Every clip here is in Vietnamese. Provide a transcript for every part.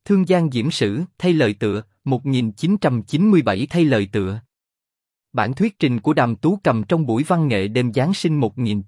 Thương Giang Diễm Sử, thay lời tựa, 1997 thay lời tựa. Bản thuyết trình của Đàm Tú Cầm trong buổi văn nghệ đêm Giáng sinh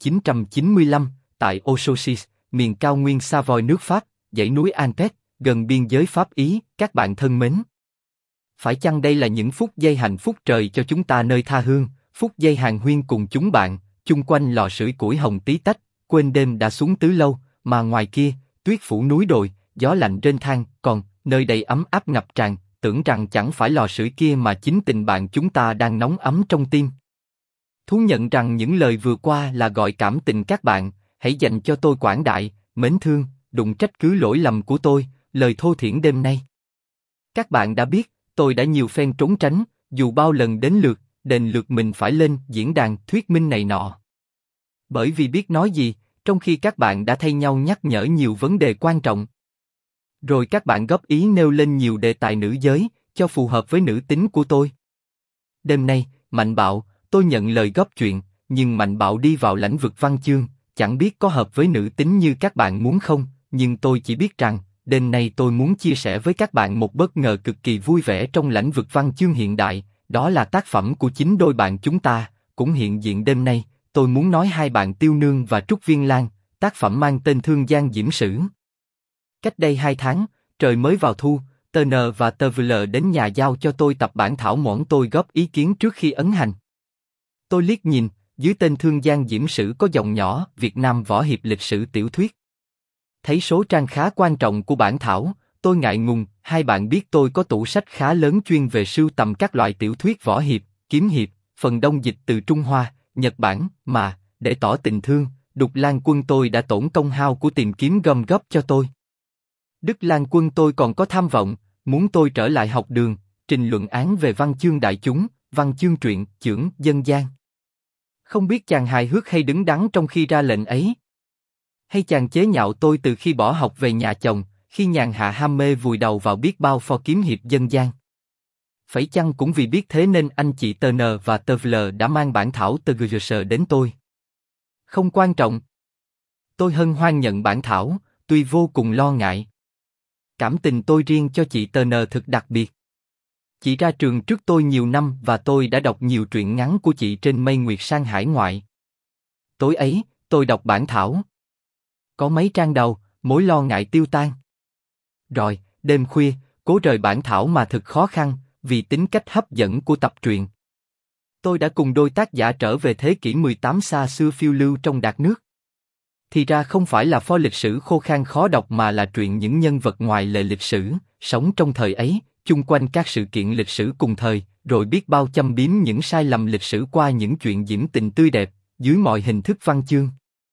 1995, tại Ososis, miền cao nguyên Savoy nước Pháp, dãy núi Alpes, gần biên giới Pháp-Ý. Các bạn thân mến, phải chăng đây là những phút giây hạnh phúc trời cho chúng ta nơi tha hương, phút giây hàn huyên cùng chúng bạn, chung quanh lò sưởi củi hồng tí tách, quên đêm đã xuống tứ lâu, mà ngoài kia, tuyết phủ núi đồi, gió lạnh rên thang, còn nơi đây ấm áp ngập tràn, tưởng rằng chẳng phải lò sưởi kia mà chính tình bạn chúng ta đang nóng ấm trong tim. Thú nhận rằng những lời vừa qua là gọi cảm tình các bạn, hãy dành cho tôi quảng đại, mến thương, đụng trách cứ lỗi lầm của tôi, lời thô thiển đêm nay. Các bạn đã biết, tôi đã nhiều phen trốn tránh, dù bao lần đến đền lượt mình phải lên diễn đàn thuyết minh này nọ. Bởi vì biết nói gì, trong khi các bạn đã thay nhau nhắc nhở nhiều vấn đề quan trọng. Rồi các bạn góp ý nêu lên nhiều đề tài nữ giới, cho phù hợp với nữ tính của tôi. Đêm nay, Mạnh Bạo, tôi nhận lời góp chuyện, nhưng Mạnh Bạo đi vào lĩnh vực văn chương, chẳng biết có hợp với nữ tính như các bạn muốn không, nhưng tôi chỉ biết rằng, đêm nay tôi muốn chia sẻ với các bạn một bất ngờ cực kỳ vui vẻ trong lĩnh vực văn chương hiện đại, đó là tác phẩm của chính đôi bạn chúng ta, cũng hiện diện đêm nay. Tôi muốn nói hai bạn Tiêu Nương và Trúc Viên Lan, tác phẩm mang tên Thương Giang Diễm Sử. Cách đây 2 tháng, trời mới vào thu, TN và TVL đến nhà giao cho tôi tập bản thảo mỏn tôi góp ý kiến trước khi ấn hành. Tôi liếc nhìn, dưới tên Thương Giang Diễm Sử có dòng nhỏ Việt Nam Võ Hiệp Lịch Sử Tiểu Thuyết. Thấy số trang khá quan trọng của bản thảo, tôi ngại ngùng, hai bạn biết tôi có tủ sách khá lớn chuyên về sưu tầm các loại tiểu thuyết võ hiệp, kiếm hiệp, phần đông dịch từ Trung Hoa, Nhật Bản, mà, để tỏ tình thương, Đục Lan Quân tôi đã tổn công hao của tìm kiếm gom góp cho tôi. Đức Lan Quân tôi còn có tham vọng, muốn tôi trở lại học đường, trình luận án về văn chương đại chúng, văn chương truyện, chưởng, dân gian. Không biết chàng hài hước hay đứng đắn trong khi ra lệnh ấy. Hay chàng chế nhạo tôi từ khi bỏ học về nhà chồng, khi nhàn hạ ham mê vùi đầu vào biết bao pho kiếm hiệp dân gian. Phải chăng cũng vì biết thế nên anh chị TN và TVL đã mang bản thảo TGS đến tôi? Không quan trọng. Tôi hân hoan nhận bản thảo, tuy vô cùng lo ngại. Cảm tình tôi riêng cho chị TN thực đặc biệt. Chị ra trường trước tôi nhiều năm và tôi đã đọc nhiều truyện ngắn của chị trên Mây Nguyệt sang hải ngoại. Tối ấy, tôi đọc bản thảo. Có mấy trang đầu, mối lo ngại tiêu tan. Rồi, đêm khuya, cố rời bản thảo mà thực khó khăn, vì tính cách hấp dẫn của tập truyện. Tôi đã cùng đôi tác giả trở về thế kỷ 18 xa xưa phiêu lưu trong đạt nước. Thì ra không phải là pho lịch sử khô khan khó đọc mà là truyện những nhân vật ngoài lề lịch sử, sống trong thời ấy, chung quanh các sự kiện lịch sử cùng thời, rồi biết bao châm biếm những sai lầm lịch sử qua những chuyện diễm tình tươi đẹp, dưới mọi hình thức văn chương.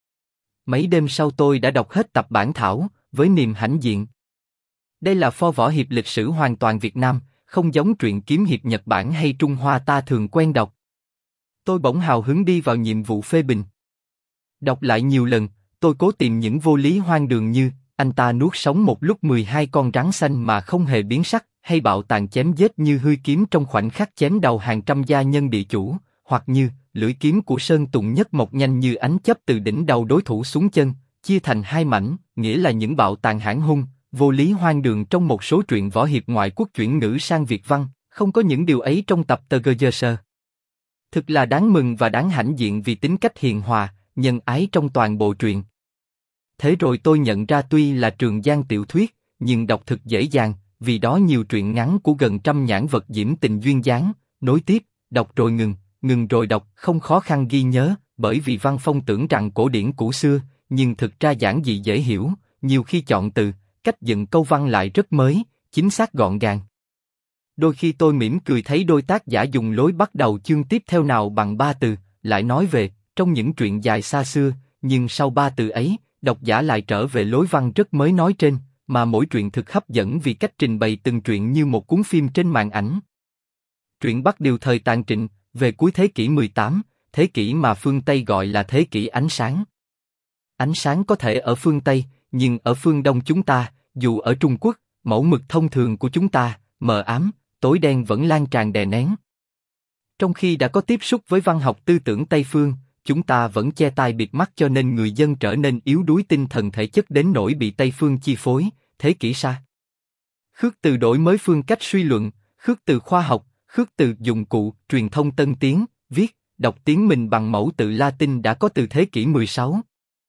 Mấy đêm sau tôi đã đọc hết tập bản thảo, với niềm hãnh diện. Đây là pho võ hiệp lịch sử hoàn toàn Việt Nam, không giống truyện kiếm hiệp Nhật Bản hay Trung Hoa ta thường quen đọc. Tôi bỗng hào hứng đi vào nhiệm vụ phê bình. Đọc lại nhiều lần, tôi cố tìm những vô lý hoang đường như anh ta nuốt sống một lúc 12 con rắn xanh mà không hề biến sắc, hay bạo tàn chém giết như hươi kiếm trong khoảnh khắc chém đầu hàng trăm gia nhân địa chủ, hoặc như lưỡi kiếm của Sơn Tùng Nhất mọc nhanh như ánh chớp từ đỉnh đầu đối thủ xuống chân, chia thành hai mảnh, nghĩa là những bạo tàn hãn hung, vô lý hoang đường trong một số truyện võ hiệp ngoại quốc chuyển ngữ sang Việt văn, không có những điều ấy trong tập TGS. Thực là đáng mừng và đáng hãnh diện vì tính cách hiền hòa, nhân ái trong toàn bộ truyện. Thế rồi tôi nhận ra tuy là trường giang tiểu thuyết, nhưng đọc thực dễ dàng, vì đó nhiều truyện ngắn của gần trăm nhãn vật diễm tình duyên dáng, nối tiếp, đọc rồi ngừng rồi đọc, không khó khăn ghi nhớ, bởi vì văn phong tưởng rằng cổ điển cũ xưa, nhưng thực ra giản dị dễ hiểu, nhiều khi chọn từ, cách dựng câu văn lại rất mới, chính xác gọn gàng. Đôi khi tôi mỉm cười thấy đôi tác giả dùng lối bắt đầu chương tiếp theo nào bằng 3 từ, lại nói về, trong những truyện dài xa xưa, nhưng sau 3 từ ấy, độc giả lại trở về lối văn rất mới nói trên, mà mỗi truyện thực hấp dẫn vì cách trình bày từng truyện như một cuốn phim trên màn ảnh. Truyện bắt đầu thời Tàn Trịnh, về cuối thế kỷ 18, thế kỷ mà phương Tây gọi là thế kỷ ánh sáng. Ánh sáng có thể ở phương Tây, nhưng ở phương Đông chúng ta, dù ở Trung Quốc, mẫu mực thông thường của chúng ta, mờ ám, tối đen vẫn lan tràn đè nén. Trong khi đã có tiếp xúc với văn học tư tưởng Tây phương, chúng ta vẫn che tai bịt mắt cho nên người dân trở nên yếu đuối tinh thần thể chất đến nỗi bị Tây phương chi phối, thế kỷ sa. khước từ đổi mới phương cách suy luận, khước từ khoa học, khước từ dụng cụ, truyền thông tân tiến, viết, đọc tiếng mình bằng mẫu tự Latin đã có từ thế kỷ 16.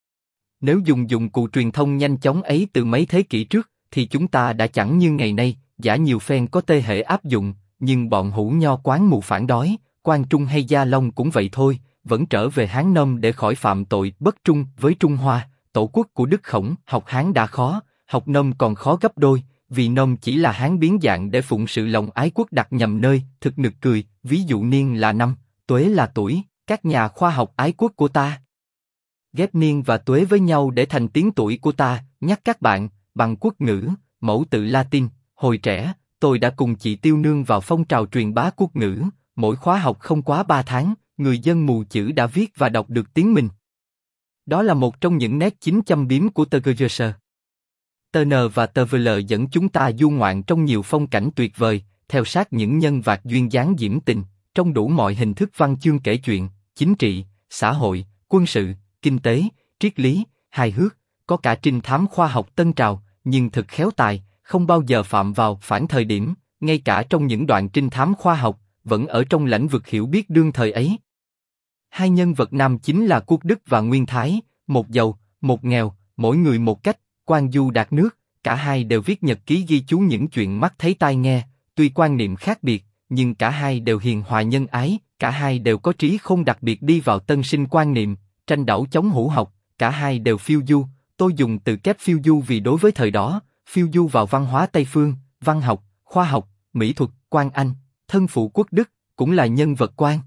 Nếu dùng dụng cụ truyền thông nhanh chóng ấy từ mấy thế kỷ trước, thì chúng ta đã chẳng như ngày nay, giả nhiều phen có tê hệ áp dụng, nhưng bọn hủ nho quán mù phản đói, Quang Trung hay Gia Long cũng vậy thôi, vẫn trở về Hán Nôm để khỏi phạm tội bất trung với Trung Hoa, tổ quốc của Đức Khổng. Học Hán đã khó, học Nôm còn khó gấp đôi, vì Nôm chỉ là Hán biến dạng để phụng sự lòng ái quốc đặt nhầm nơi, thực nực cười, ví dụ niên là năm, tuế là tuổi, các nhà khoa học ái quốc của ta ghép niên và tuế với nhau để thành tiếng tuổi của ta. Nhắc các bạn, bằng quốc ngữ, mẫu tự Latin, hồi trẻ, tôi đã cùng chị Tiêu Nương vào phong trào truyền bá quốc ngữ, mỗi khóa học không quá 3 tháng, người dân mù chữ đã viết và đọc được tiếng mình. Đó là một trong những nét chính châm biếm của TGS. TN và TVL dẫn chúng ta du ngoạn trong nhiều phong cảnh tuyệt vời, theo sát những nhân vật duyên dáng diễm tình, trong đủ mọi hình thức văn chương kể chuyện, chính trị, xã hội, quân sự, kinh tế, triết lý, hài hước, có cả trinh thám khoa học tân trào, nhưng thực khéo tài, không bao giờ phạm vào phản thời điểm, ngay cả trong những đoạn trinh thám khoa học, vẫn ở trong lĩnh vực hiểu biết đương thời ấy. Hai nhân vật nam chính là Quốc Đức và Nguyên Thái, một giàu, một nghèo, mỗi người một cách, quan du đạt nước, cả hai đều viết nhật ký ghi chú những chuyện mắt thấy tai nghe, tuy quan niệm khác biệt, nhưng cả hai đều hiền hòa nhân ái, cả hai đều có trí khôn đặc biệt đi vào tân sinh quan niệm, tranh đẩu chống hủ học, cả hai đều phiêu du, tôi dùng từ kép phiêu du vì đối với thời đó, phiêu du vào văn hóa Tây phương, văn học, khoa học, mỹ thuật. Quang Anh, thân phụ Quốc Đức, cũng là nhân vật quan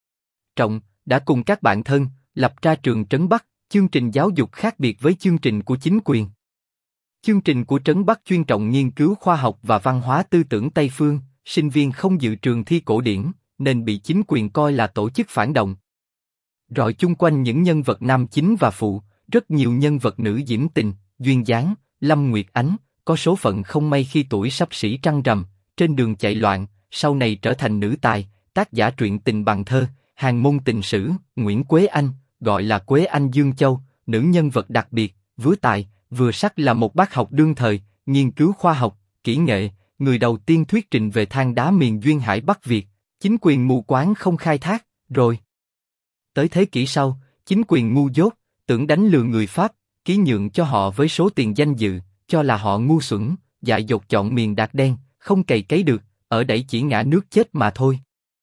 trọng, đã cùng các bạn thân lập ra trường Trấn Bắc, chương trình giáo dục khác biệt với chương trình của chính quyền. Chương trình của Trấn Bắc chuyên trọng nghiên cứu khoa học và văn hóa tư tưởng Tây phương, sinh viên không dự trường thi cổ điển, nên bị chính quyền coi là tổ chức phản động. Rồi chung quanh những nhân vật nam chính và phụ, rất nhiều nhân vật nữ diễm tình, duyên dáng. Lâm Nguyệt Ánh, có số phận không may khi tuổi xấp xỉ trăng rằm, trên đường chạy loạn, sau này trở thành nữ tài, tác giả truyện tình bằng thơ, hàng môn tình sử. Nguyễn Quế Anh, gọi là Quế Anh Dương Châu, nữ nhân vật đặc biệt, vừa tài, vừa sắc, là một bác học đương thời, nghiên cứu khoa học, kỹ nghệ, người đầu tiên thuyết trình về than đá miền duyên hải Bắc Việt. Chính quyền mù quáng không khai thác, rồi tới thế kỷ sau, chính quyền ngu dốt, tưởng đánh lừa người Pháp, ký nhượng cho họ với số tiền danh dự, cho là họ ngu xuẩn, dại dột chọn miền đạt đen, không cày cấy được, ở đẩy chỉ ngã nước chết mà thôi.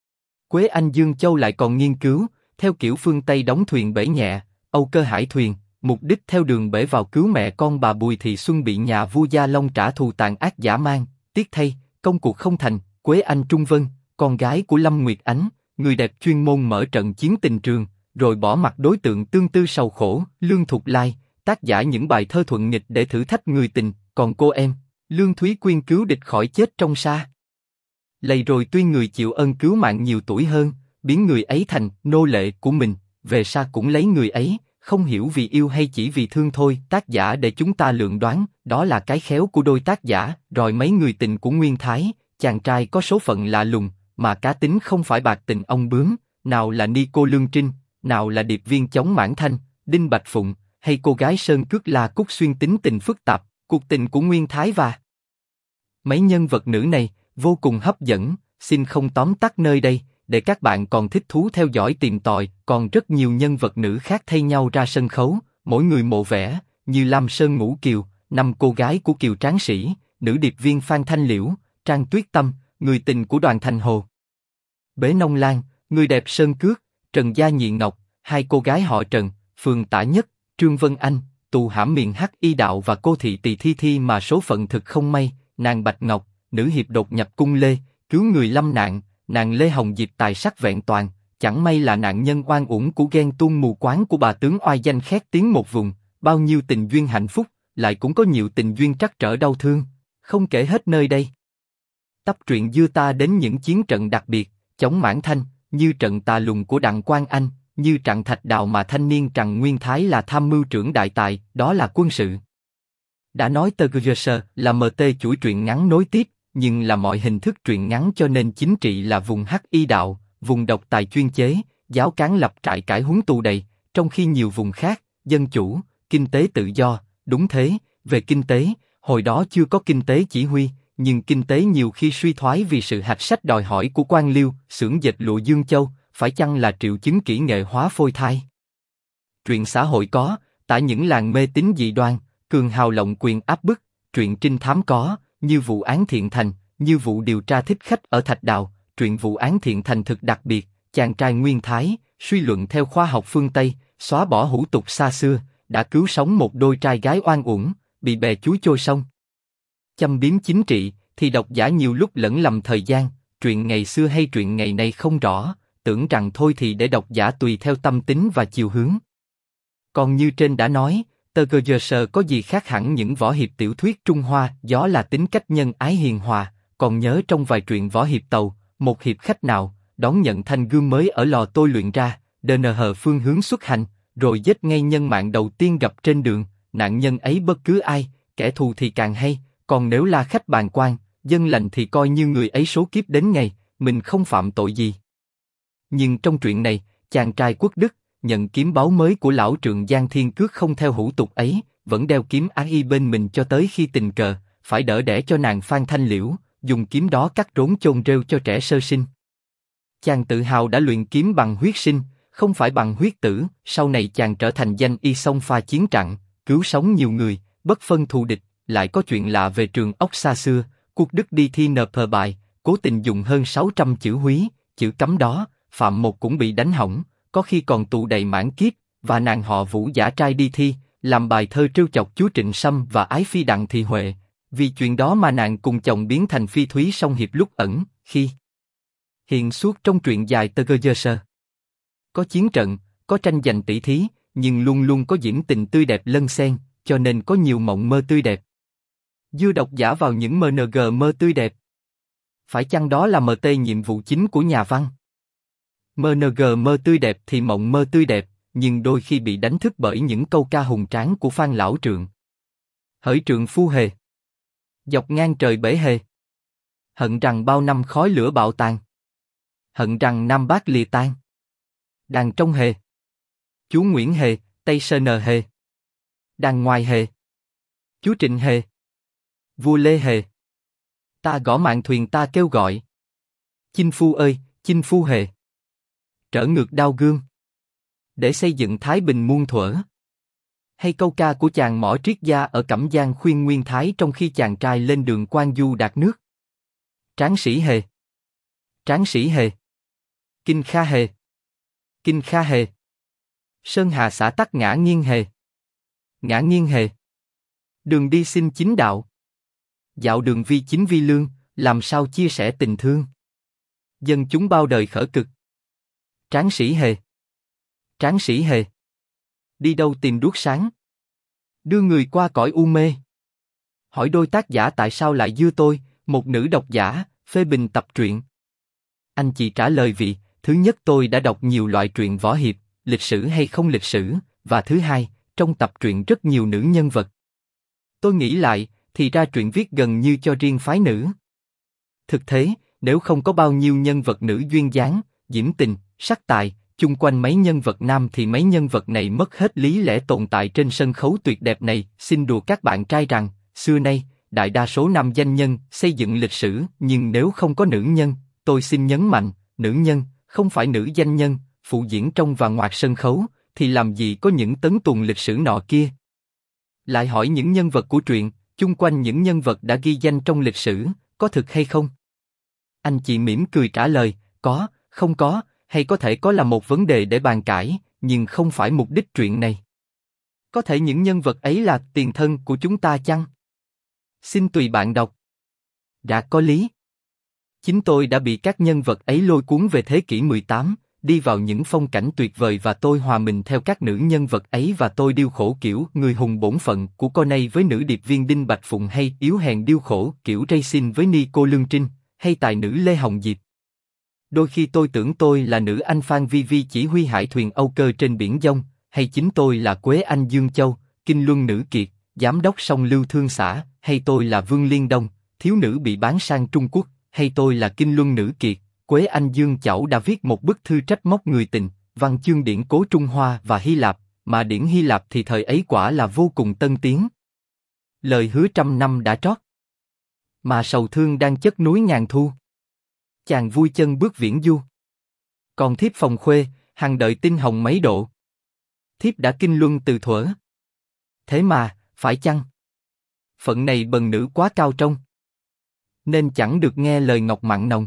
Quế Anh Dương Châu lại còn nghiên cứu, theo kiểu phương Tây đóng thuyền bể nhẹ, Âu Cơ Hải thuyền, mục đích theo đường bể vào cứu mẹ con bà Bùi Thị Xuân bị nhà vua Gia Long trả thù tàn ác dã man, tiếc thay, công cuộc không thành. Quế Anh Trung Vân, con gái của Lâm Nguyệt Ánh, người đẹp chuyên môn mở trận chiến tình trường, rồi bỏ mặc đối tượng tương tư sầu khổ. Lương Thục Lai, tác giả những bài thơ thuận nghịch để thử thách người tình, còn cô em, Lương Thúy Quyên cứu địch khỏi chết trong sa lầy, rồi tuy người chịu ơn cứu mạng nhiều tuổi hơn, biến người ấy thành nô lệ của mình, về sa cũng lấy người ấy, không hiểu vì yêu hay chỉ vì thương thôi. Tác giả để chúng ta lượng đoán, đó là cái khéo của đôi tác giả. Rồi mấy người tình của Nguyên Thái, chàng trai có số phận lạ lùng, mà cá tính không phải bạc tình ông bướm, nào là Ni Cô Lương Trinh, nào là điệp viên chống Mãn Thanh, Đinh Bạch Phụng, hay cô gái Sơn Cước La Cúc Xuyên, tính tình phức tạp. Cuộc tình của Nguyên Thái và mấy nhân vật nữ này vô cùng hấp dẫn, xin không tóm tắt nơi đây, để các bạn còn thích thú theo dõi tìm tòi. Còn rất nhiều nhân vật nữ khác thay nhau ra sân khấu, mỗi người mộ vẻ, như Lam Sơn Ngũ Kiều, 5 cô gái của Kiều Tráng Sĩ, nữ điệp viên Phan Thanh Liễu, Trang Tuyết Tâm, người tình của Đoàn Thành Hồ, Bế Nông Lan, người đẹp Sơn Cước, Trần Gia Nhị Ngọc, 2 cô gái họ Trần, Phường Tả Nhất, Trương Vân Anh, tù hãm miền Hắc Y Đạo, và cô thị Tỳ Thi Thi mà số phận thực không may, nàng Bạch Ngọc, nữ hiệp đột nhập cung Lê, cứu người lâm nạn, nàng Lê Hồng Diệp tài sắc vẹn toàn, chẳng may là nạn nhân oan uổng của ghen tuông mù quáng của bà tướng oai danh khét tiếng một vùng. Bao nhiêu tình duyên hạnh phúc, lại cũng có nhiều tình duyên trắc trở đau thương, không kể hết nơi đây. Tập truyện đưa ta đến những chiến trận đặc biệt, chống Mãn Thanh, như trận Tà Lùng của Đặng Quang Anh, như trận Thạch Đào mà thanh niên Trần Nguyên Thái là tham mưu trưởng đại tài, đó là quân sự. Đã nói TGS là MT chuỗi truyện ngắn nối tiếp, nhưng là mọi hình thức truyện ngắn, cho nên chính trị là vùng Hắc Y Đạo, vùng độc tài chuyên chế, giáo cán lập trại cải huấn tù đầy, trong khi nhiều vùng khác, dân chủ, kinh tế tự do. Đúng thế, về kinh tế, hồi đó chưa có kinh tế chỉ huy, nhưng kinh tế nhiều khi suy thoái vì sự hạch sách đòi hỏi của quan liêu, xưởng dệt lụa Dương Châu, phải chăng là triệu chứng kỹ nghệ hóa phôi thai? Truyện xã hội có, tả những làng mê tín dị đoan, cường hào lộng quyền áp bức, truyện trinh thám có, như vụ án Thiện Thành, như vụ điều tra thích khách ở Thạch Đào, truyện vụ án Thiện Thành thực đặc biệt, chàng trai Nguyên Thái, suy luận theo khoa học phương Tây, xóa bỏ hủ tục xa xưa, đã cứu sống một đôi trai gái oan uổng, bị bè chuối trôi sông. Châm biếm chính trị, thì độc giả nhiều lúc lẫn lầm thời gian, truyện ngày xưa hay truyện ngày nay không rõ, tưởng rằng thôi thì để độc giả tùy theo tâm tính và chiều hướng. Còn như trên đã nói, TGS có gì khác hẳn những võ hiệp tiểu thuyết Trung Hoa, gió là tính cách nhân ái hiền hòa, còn nhớ trong vài truyện võ hiệp Tàu, một hiệp khách nào, đón nhận thanh gươm mới ở lò tôi luyện ra, DNH phương hướng xuất hành, rồi giết ngay nhân mạng đầu tiên gặp trên đường, nạn nhân ấy bất cứ ai, kẻ thù thì càng hay, còn nếu là khách bàn quan, dân lành thì coi như người ấy số kiếp đến ngày, mình không phạm tội gì. Nhưng trong truyện này, chàng trai Quốc Đức, nhận kiếm báu mới của lão Trượng Giang Thiên Cước không theo hủ tục ấy, vẫn đeo kiếm ái y bên mình cho tới khi tình cờ, phải đỡ đẻ cho nàng Phan Thanh Liễu, dùng kiếm đó cắt rốn chôn rêu cho trẻ sơ sinh. Chàng tự hào đã luyện kiếm bằng huyết sinh, không phải bằng huyết tử, sau này chàng trở thành danh y xông pha chiến trận, cứu sống nhiều người, bất phân thù địch. Lại có chuyện lạ về trường ốc xa xưa, Quốc Đức đi thi NP bài, cố tình dùng hơn 600 chữ húy, chữ cấm đó, phạm một cũng bị đánh hỏng, có khi còn tù đầy mãn kiếp, và nàng họ Vũ giả trai đi thi, làm bài thơ trêu chọc chúa Trịnh Sâm và ái phi Đặng Thị Huệ, vì chuyện đó mà nàng cùng chồng biến thành phi thúy song hiệp lúc ẩn, khi hiện suốt trong truyện dài TGS. Có chiến trận, có tranh giành tỷ thí, nhưng luôn luôn có diễm tình tươi đẹp lân xen, cho nên có nhiều mộng mơ tươi đẹp. Đưa độc giả vào những MNG mơ tươi đẹp. Phải chăng đó là MT nhiệm vụ chính của nhà văn? MNG mơ tươi đẹp thì mộng mơ tươi đẹp, nhưng đôi khi bị đánh thức bởi những câu ca hùng tráng của Phan Lão Trượng. Hỡi trượng phu hề, dọc ngang trời bể hề, hận rằng bao năm khói lửa bạo tàn, hận rằng Nam Bác lìa tan. Đàn trong hề, chú Nguyễn hề, Tây Sơn hề, đàn ngoài hề, chú Trịnh hề, vua Lê hề. Ta gõ mạn thuyền ta kêu gọi. Chinh phu ơi, chinh phu hề. Trở ngược đao gương, để xây dựng thái bình muôn thuở. Hay câu ca của chàng mỏ triết gia ở Cẩm Giang khuyên Nguyên Thái trong khi chàng trai lên đường quan du đạt nước. Tráng sĩ hề, tráng sĩ hề. Kinh kha hề, kinh kha hề. Sơn hà xã tắc ngã nghiêng hề, ngã nghiêng hề. Đường đi xin chính đạo, dạo đường vi chính vi lương, làm sao chia sẻ tình thương. Dân chúng bao đời khở cực. Tráng sĩ hề, tráng sĩ hề. Đi đâu tìm đuốc sáng, đưa người qua cõi u mê. Hỏi đôi tác giả tại sao lại dưa tôi, một nữ độc giả, phê bình tập truyện. Anh chị trả lời vì, thứ nhất tôi đã đọc nhiều loại truyện võ hiệp, lịch sử hay không lịch sử, và thứ hai, trong tập truyện rất nhiều nữ nhân vật. Tôi nghĩ lại, thì ra truyện viết gần như cho riêng phái nữ. Thực thế, nếu không có bao nhiêu nhân vật nữ duyên dáng, diễm tình, sắc tài, chung quanh mấy nhân vật nam thì mấy nhân vật này mất hết lý lẽ tồn tại trên sân khấu tuyệt đẹp này. Xin đùa các bạn trai rằng, xưa nay, đại đa số nam danh nhân xây dựng lịch sử, nhưng nếu không có nữ nhân, tôi xin nhấn mạnh, nữ nhân, không phải nữ danh nhân, phụ diễn trong và ngoài sân khấu, thì làm gì có những tấn tuồng lịch sử nọ kia. Lại hỏi những nhân vật của truyện, chung quanh những nhân vật đã ghi danh trong lịch sử, có thực hay không? Anh chị mỉm cười trả lời, có, không có, hay có thể có là một vấn đề để bàn cãi, nhưng không phải mục đích truyện này. Có thể những nhân vật ấy là tiền thân của chúng ta chăng? Xin tùy bạn đọc. Đã có lý. Chính tôi đã bị các nhân vật ấy lôi cuốn về thế kỷ 18, đi vào những phong cảnh tuyệt vời và tôi hòa mình theo các nữ nhân vật ấy và tôi điêu khổ kiểu người hùng bổn phận của Coney với nữ điệp viên Đinh Bạch Phụng hay yếu hèn điêu khổ kiểu Racing với Nico Lương Trinh, hay tài nữ Lê Hồng Diệp. Đôi khi tôi tưởng tôi là nữ anh Phan Vi Vi chỉ huy hải thuyền Âu Cơ trên biển Dông, hay chính tôi là Quế Anh Dương Châu, Kinh Luân Nữ Kiệt, giám đốc sông Lưu Thương xã, hay tôi là Vương Liên Đông, thiếu nữ bị bán sang Trung Quốc, hay tôi là Kinh Luân Nữ Kiệt, Quế Anh Dương Chẩu đã viết một bức thư trách móc người tình, văn chương điển cố Trung Hoa và Hy Lạp, mà điển Hy Lạp thì thời ấy quả là vô cùng tân tiến. Lời hứa trăm năm đã trót. Mà sầu thương đang chất núi ngàn thu. Chàng vui chân bước viễn du. Còn thiếp phòng khuê, hằng đợi tinh hồng mấy độ. Thiếp đã kinh luân từ thuở. Thế mà, phải chăng? Phận này bần nữ quá cao trông. Nên chẳng được nghe lời ngọc mặn nồng.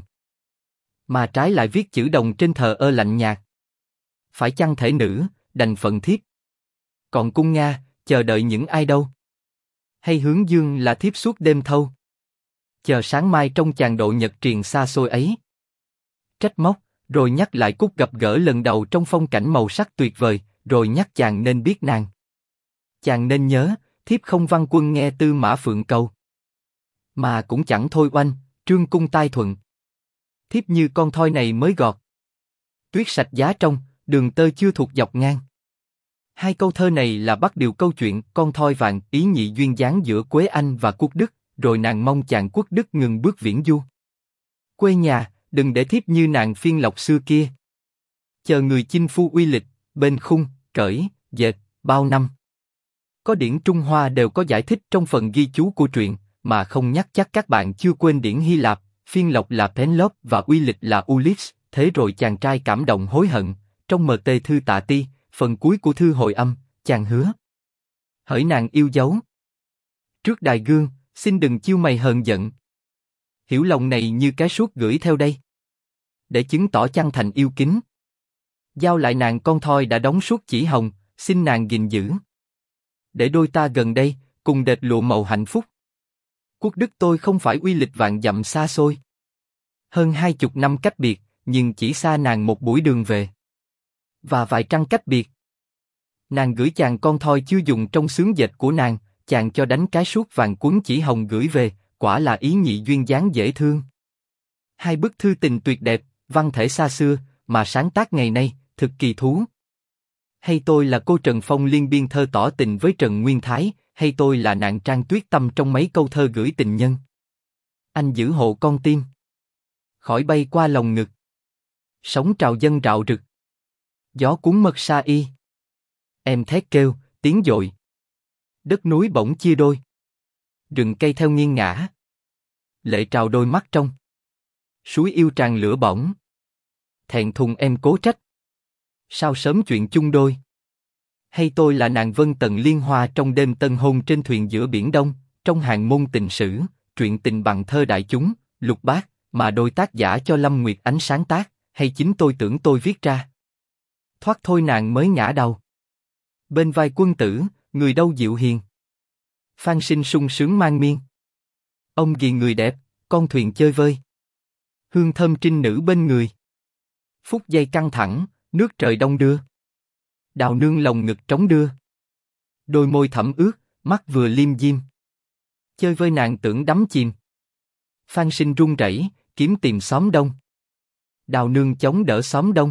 Mà trái lại viết chữ đồng trên thờ ơ lạnh nhạt. Phải chăng thể nữ, đành phận thiếp. Còn cung Nga, chờ đợi những ai đâu? Hay hướng dương là thiếp suốt đêm thâu? Chờ sáng mai trong chàng độ nhật triền xa xôi ấy. Trách móc, rồi nhắc lại cúc gặp gỡ lần đầu trong phong cảnh màu sắc tuyệt vời, rồi nhắc chàng nên biết nàng. Chàng nên nhớ, thiếp không văn quân nghe Tư Mã Phượng cầu. Mà cũng chẳng thôi oanh, trương cung tai thuận. Thiếp như con thoi này mới gọt. Tuyết sạch giá trong, đường tơ chưa thuộc dọc ngang. Hai câu thơ này là bắt điều câu chuyện con thoi vàng ý nhị duyên dáng giữa Quế Anh và Quốc Đức, rồi nàng mong chàng Quốc Đức ngừng bước viễn du. Quê nhà, đừng để thiếp như nàng phiên lộc xưa kia. Chờ người chinh phu uy lịch, bên khung, cởi, dệt, bao năm. Có điển Trung Hoa đều có giải thích trong phần ghi chú của truyện, mà không nhắc chắc các bạn chưa quên điển Hy Lạp, phiên lộc là Penelope và uy lịch là Ulysses. Thế rồi chàng trai cảm động hối hận, trong MT thư Tạ Ti, phần cuối của thư hồi âm, chàng hứa. Hỡi nàng yêu dấu. Trước đài gương, xin đừng chiêu mày hờn giận. Hiểu lòng này như cái suốt gửi theo đây. Để chứng tỏ chân thành yêu kính. Giao lại nàng con thoi đã đóng suốt chỉ hồng, xin nàng gìn giữ. Để đôi ta gần đây, cùng dệt lụa màu hạnh phúc. Quốc Đức tôi không phải uy lịch vạn dặm xa xôi. Hơn 20 năm cách biệt, nhưng chỉ xa nàng một buổi đường về. Và vài trăng cách biệt. Nàng gửi chàng con thoi chưa dùng trong xướng dệt của nàng, chàng cho đánh cái suốt vàng cuốn chỉ hồng gửi về, quả là ý nhị duyên dáng dễ thương. Hai bức thư tình tuyệt đẹp, văn thể xa xưa, mà sáng tác ngày nay, thực kỳ thú. Hay tôi là cô Trần Phong liên biên thơ tỏ tình với Trần Nguyên Thái, hay tôi là nạn Trang Tuyết Tâm trong mấy câu thơ gửi tình nhân. Anh giữ hộ con tim. Khỏi bay qua lòng ngực. Sóng trào dân rạo rực. Gió cuốn mật sa y. Em thét kêu, tiếng dội. Đất núi bỗng chia đôi. Rừng cây theo nghiêng ngã. Lệ trào đôi mắt trong. Suối yêu tràn lửa bỏng. Thẹn thùng em cố trách. Sao sớm chuyện chung đôi. Hay tôi là nàng vân tần liên hoa trong đêm tân hôn trên thuyền giữa biển Đông, trong hàng môn tình sử, truyện tình bằng thơ đại chúng, lục bát, mà đôi tác giả cho Lâm Nguyệt Ánh sáng tác, hay chính tôi tưởng tôi viết ra. Thoát thôi nàng mới ngã đầu. Bên vai quân tử, người đâu dịu hiền. Phan sinh sung sướng mang miên. Ông ghi người đẹp, con thuyền chơi vơi. Hương thơm trinh nữ bên người. Phút giây căng thẳng, nước trời đông đưa. Đào nương lồng ngực trống đưa. Đôi môi thẫm ướt, mắt vừa liêm diêm. Chơi với nàng tưởng đắm chìm. Phan sinh run rẩy, kiếm tìm xóm đông. Đào nương chống đỡ xóm đông.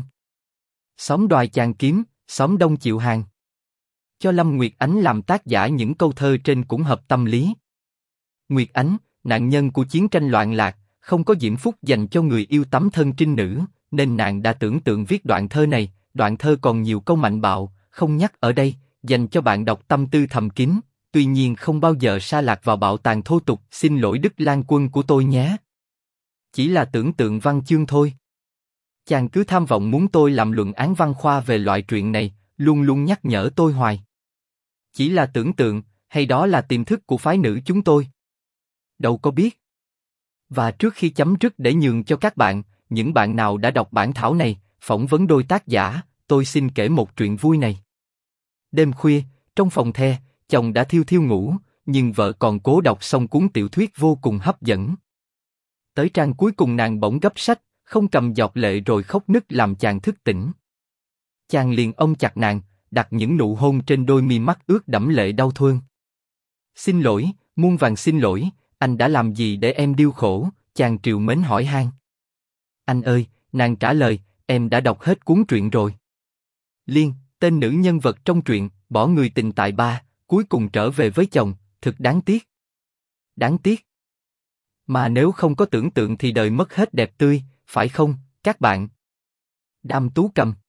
Xóm đoài chàng kiếm, xóm đông chịu hàng. Cho Lâm Nguyệt Ánh làm tác giả những câu thơ trên cũng hợp tâm lý. Nguyệt Ánh, nạn nhân của chiến tranh loạn lạc, không có diễm phúc dành cho người yêu tấm thân trinh nữ, nên nàng đã tưởng tượng viết đoạn thơ này. Đoạn thơ còn nhiều câu mạnh bạo, không nhắc ở đây, dành cho bạn đọc tâm tư thầm kín, tuy nhiên không bao giờ sa lạc vào bạo tàn thô tục. Xin lỗi Đức Lan Quân của tôi nhé. Chỉ là tưởng tượng văn chương thôi. Chàng cứ tham vọng muốn tôi làm luận án văn khoa về loại truyện này, luôn luôn nhắc nhở tôi hoài. Chỉ là tưởng tượng, hay đó là tiềm thức của phái nữ chúng tôi? Đâu có biết. Và trước khi chấm dứt để nhường cho các bạn, những bạn nào đã đọc bản thảo này, phỏng vấn đôi tác giả, tôi xin kể một chuyện vui này. Đêm khuya, trong phòng the, chồng đã thiêu thiêu ngủ, nhưng vợ còn cố đọc xong cuốn tiểu thuyết vô cùng hấp dẫn. Tới trang cuối cùng nàng bỗng gấp sách, không cầm giọt lệ rồi khóc nức làm chàng thức tỉnh. Chàng liền ôm chặt nàng, đặt những nụ hôn trên đôi mi mắt ướt đẫm lệ đau thương. Xin lỗi, muôn vàn xin lỗi, anh đã làm gì để em điêu khổ? Chàng trìu mến hỏi han. Anh ơi, nàng trả lời, em đã đọc hết cuốn truyện rồi. Liên, tên nữ nhân vật trong truyện, bỏ người tình tại ba, cuối cùng trở về với chồng, thực đáng tiếc. Đáng tiếc. Mà nếu không có tưởng tượng thì đời mất hết đẹp tươi, phải không, các bạn? Đam Tú Cầm